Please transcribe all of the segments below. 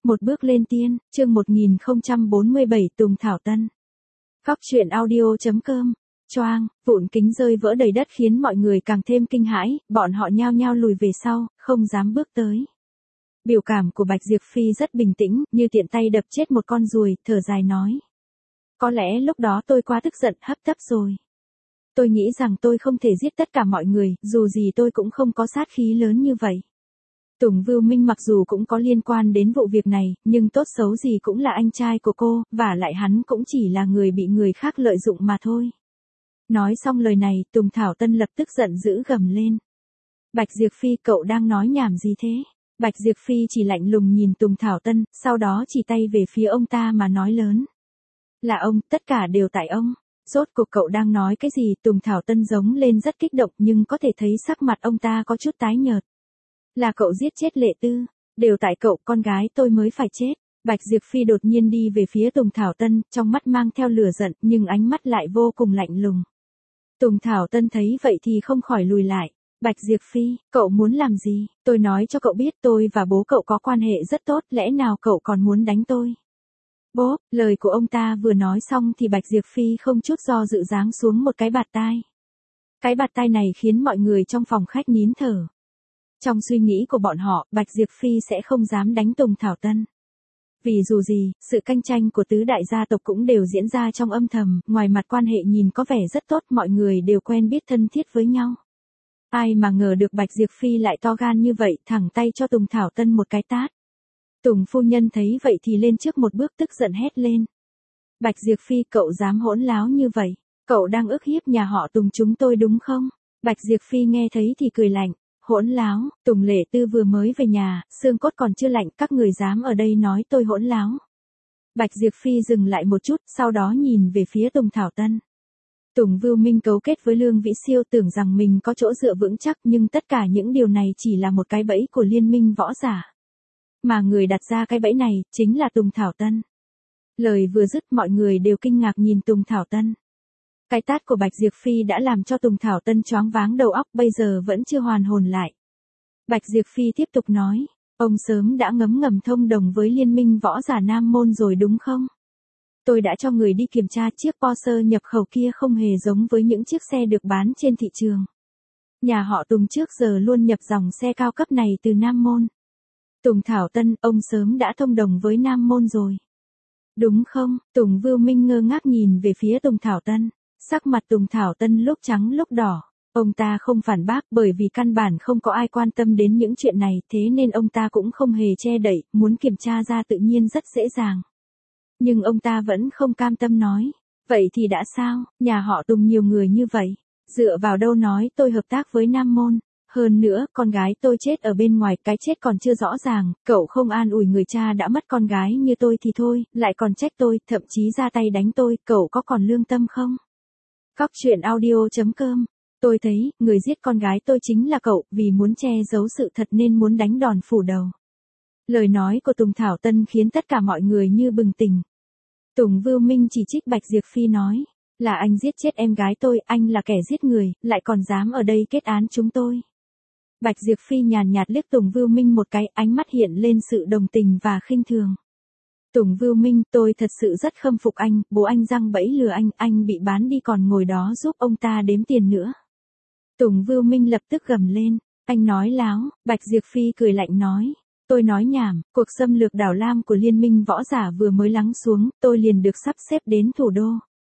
Một bước lên tiên, chương 1047 Tùng Thảo Tân. Góc truyện audio.com. Choang, vụn kính rơi vỡ đầy đất khiến mọi người càng thêm kinh hãi, bọn họ nhao nhao lùi về sau, không dám bước tới. Biểu cảm của Bạch Diệp Phi rất bình tĩnh, như tiện tay đập chết một con ruồi, thở dài nói. Có lẽ lúc đó tôi quá tức giận, hấp tấp rồi. Tôi nghĩ rằng tôi không thể giết tất cả mọi người, dù gì tôi cũng không có sát khí lớn như vậy. Tùng Vưu Minh mặc dù cũng có liên quan đến vụ việc này, nhưng tốt xấu gì cũng là anh trai của cô, và lại hắn cũng chỉ là người bị người khác lợi dụng mà thôi. Nói xong lời này, Tùng Thảo Tân lập tức giận dữ gầm lên. Bạch Diệp Phi, cậu đang nói nhảm gì thế? Bạch Diệp Phi chỉ lạnh lùng nhìn Tùng Thảo Tân, sau đó chỉ tay về phía ông ta mà nói lớn. Là ông, tất cả đều tại ông. Rốt cuộc cậu đang nói cái gì? Tùng Thảo Tân giống lên rất kích động nhưng có thể thấy sắc mặt ông ta có chút tái nhợt. Là cậu giết chết Lệ Tư, đều tại cậu, con gái tôi mới phải chết. Bạch Diệp Phi đột nhiên đi về phía Tùng Thảo Tân, trong mắt mang theo lửa giận nhưng ánh mắt lại vô cùng lạnh lùng. Tùng Thảo Tân thấy vậy thì không khỏi lùi lại. Bạch Diệp Phi, cậu muốn làm gì? Tôi nói cho cậu biết tôi và bố cậu có quan hệ rất tốt, lẽ nào cậu còn muốn đánh tôi? Bố, lời của ông ta vừa nói xong thì Bạch Diệp Phi không chút do dự giáng xuống một cái bạt tai. Cái bạt tai này khiến mọi người trong phòng khách nín thở. Trong suy nghĩ của bọn họ, Bạch Diệp Phi sẽ không dám đánh Tùng Thảo Tân. Vì dù gì, sự cạnh tranh của tứ đại gia tộc cũng đều diễn ra trong âm thầm, ngoài mặt quan hệ nhìn có vẻ rất tốt, mọi người đều quen biết thân thiết với nhau. Ai mà ngờ được Bạch Diệp Phi lại to gan như vậy, thẳng tay cho Tùng Thảo Tân một cái tát. Tùng phu nhân thấy vậy thì lên trước một bước tức giận hét lên. Bạch Diệp Phi, cậu dám hỗn láo như vậy, cậu đang ức hiếp nhà họ Tùng chúng tôi đúng không? Bạch Diệp Phi nghe thấy thì cười lạnh. Hỗn láo, Tùng Lệ Tư vừa mới về nhà, xương cốt còn chưa lạnh, các người dám ở đây nói tôi hỗn láo. Bạch Diệp Phi dừng lại một chút, sau đó nhìn về phía Tùng Thảo Tân. Tùng Vưu Minh cấu kết với Lương Vĩ Siêu tưởng rằng mình có chỗ dựa vững chắc nhưng tất cả những điều này chỉ là một cái bẫy của liên minh võ giả. Mà người đặt ra cái bẫy này, chính là Tùng Thảo Tân. Lời vừa dứt mọi người đều kinh ngạc nhìn Tùng Thảo Tân. Cái tát của Bạch Diệp Phi đã làm cho Tùng Thảo Tân choáng váng đầu óc, bây giờ vẫn chưa hoàn hồn lại. Bạch Diệp Phi tiếp tục nói, ông sớm đã ngấm ngầm thông đồng với liên minh võ giả Nam Môn rồi đúng không? Tôi đã cho người đi kiểm tra chiếc Porsche nhập khẩu kia không hề giống với những chiếc xe được bán trên thị trường. Nhà họ Tùng trước giờ luôn nhập dòng xe cao cấp này từ Nam Môn. Tùng Thảo Tân, ông sớm đã thông đồng với Nam Môn rồi. Đúng không? Tùng Vưu Minh ngơ ngác nhìn về phía Tùng Thảo Tân. Sắc mặt Tùng Thảo Tân lúc trắng lúc đỏ. Ông ta không phản bác bởi vì căn bản không có ai quan tâm đến những chuyện này, thế nên ông ta cũng không hề che đậy, muốn kiểm tra ra tự nhiên rất dễ dàng. Nhưng ông ta vẫn không cam tâm nói. Vậy thì đã sao, nhà họ Tùng nhiều người như vậy. Dựa vào đâu nói tôi hợp tác với Nam Môn. Hơn nữa, con gái tôi chết ở bên ngoài, cái chết còn chưa rõ ràng, cậu không an ủi người cha đã mất con gái như tôi thì thôi, lại còn trách tôi, thậm chí ra tay đánh tôi, cậu có còn lương tâm không? Góc truyện audio.com. Tôi thấy, người giết con gái tôi chính là cậu, vì muốn che giấu sự thật nên muốn đánh đòn phủ đầu. Lời nói của Tùng Thảo Tân khiến tất cả mọi người như bừng tỉnh. Tùng Vưu Minh chỉ trích Bạch Diệp Phi nói, là anh giết chết em gái tôi, anh là kẻ giết người, lại còn dám ở đây kết án chúng tôi. Bạch Diệp Phi nhàn nhạt liếc Tùng Vưu Minh một cái, ánh mắt hiện lên sự đồng tình và khinh thường. Tùng Vưu Minh, tôi thật sự rất khâm phục anh, bố anh giăng bẫy lừa anh bị bán đi còn ngồi đó giúp ông ta đếm tiền nữa. Tùng Vưu Minh lập tức gầm lên, anh nói láo. Bạch Diệp Phi cười lạnh nói, tôi nói nhảm, cuộc xâm lược đảo Lam của liên minh võ giả vừa mới lắng xuống, tôi liền được sắp xếp đến thủ đô.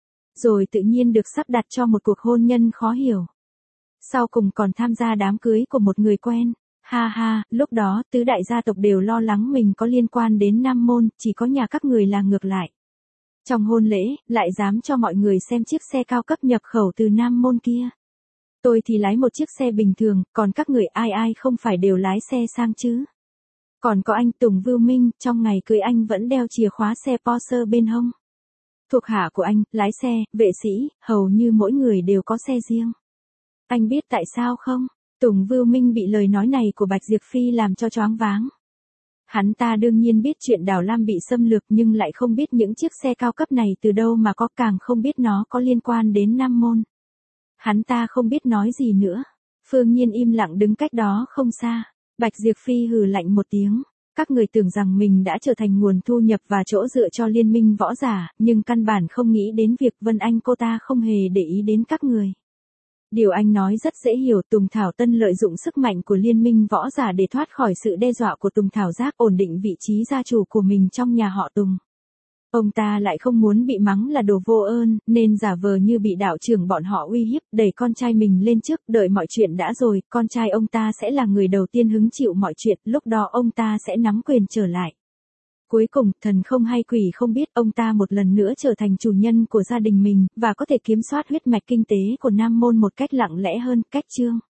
Rồi tự nhiên được sắp đặt cho một cuộc hôn nhân khó hiểu. Sau cùng còn tham gia đám cưới của một người quen. Ha ha, lúc đó tứ đại gia tộc đều lo lắng mình có liên quan đến Nam Môn, chỉ có nhà các người là ngược lại. Trong hôn lễ, lại dám cho mọi người xem chiếc xe cao cấp nhập khẩu từ Nam Môn kia. Tôi thì lái một chiếc xe bình thường, còn các người ai không phải đều lái xe sang chứ. Còn có anh Tùng Vưu Minh, trong ngày cưới anh vẫn đeo chìa khóa xe Porsche bên hông. Thuộc hạ của anh, lái xe, vệ sĩ, hầu như mỗi người đều có xe riêng. Anh biết tại sao không? Tùng Vưu Minh bị lời nói này của Bạch Diệp Phi làm cho choáng váng. Hắn ta đương nhiên biết chuyện đảo Lam bị xâm lược nhưng lại không biết những chiếc xe cao cấp này từ đâu mà có, càng không biết nó có liên quan đến Nam Môn. Hắn ta không biết nói gì nữa. Phương Nhiên im lặng đứng cách đó không xa. Bạch Diệp Phi hừ lạnh một tiếng. Các người tưởng rằng mình đã trở thành nguồn thu nhập và chỗ dựa cho liên minh võ giả, nhưng căn bản không nghĩ đến việc Vân Anh cô ta không hề để ý đến các người. Điều anh nói rất dễ hiểu, Tùng Thảo Tân lợi dụng sức mạnh của liên minh võ giả để thoát khỏi sự đe dọa của Tùng Thảo Giác, ổn định vị trí gia chủ của mình trong nhà họ Tùng. Ông ta lại không muốn bị mắng là đồ vô ơn, nên giả vờ như bị đạo trưởng bọn họ uy hiếp, đẩy con trai mình lên trước, đợi mọi chuyện đã rồi, con trai ông ta sẽ là người đầu tiên hứng chịu mọi chuyện, lúc đó ông ta sẽ nắm quyền trở lại. Cuối cùng, thần không hay quỷ không biết, ông ta một lần nữa trở thành chủ nhân của gia đình mình, và có thể kiểm soát huyết mạch kinh tế của Nam Môn một cách lặng lẽ hơn, cách Trương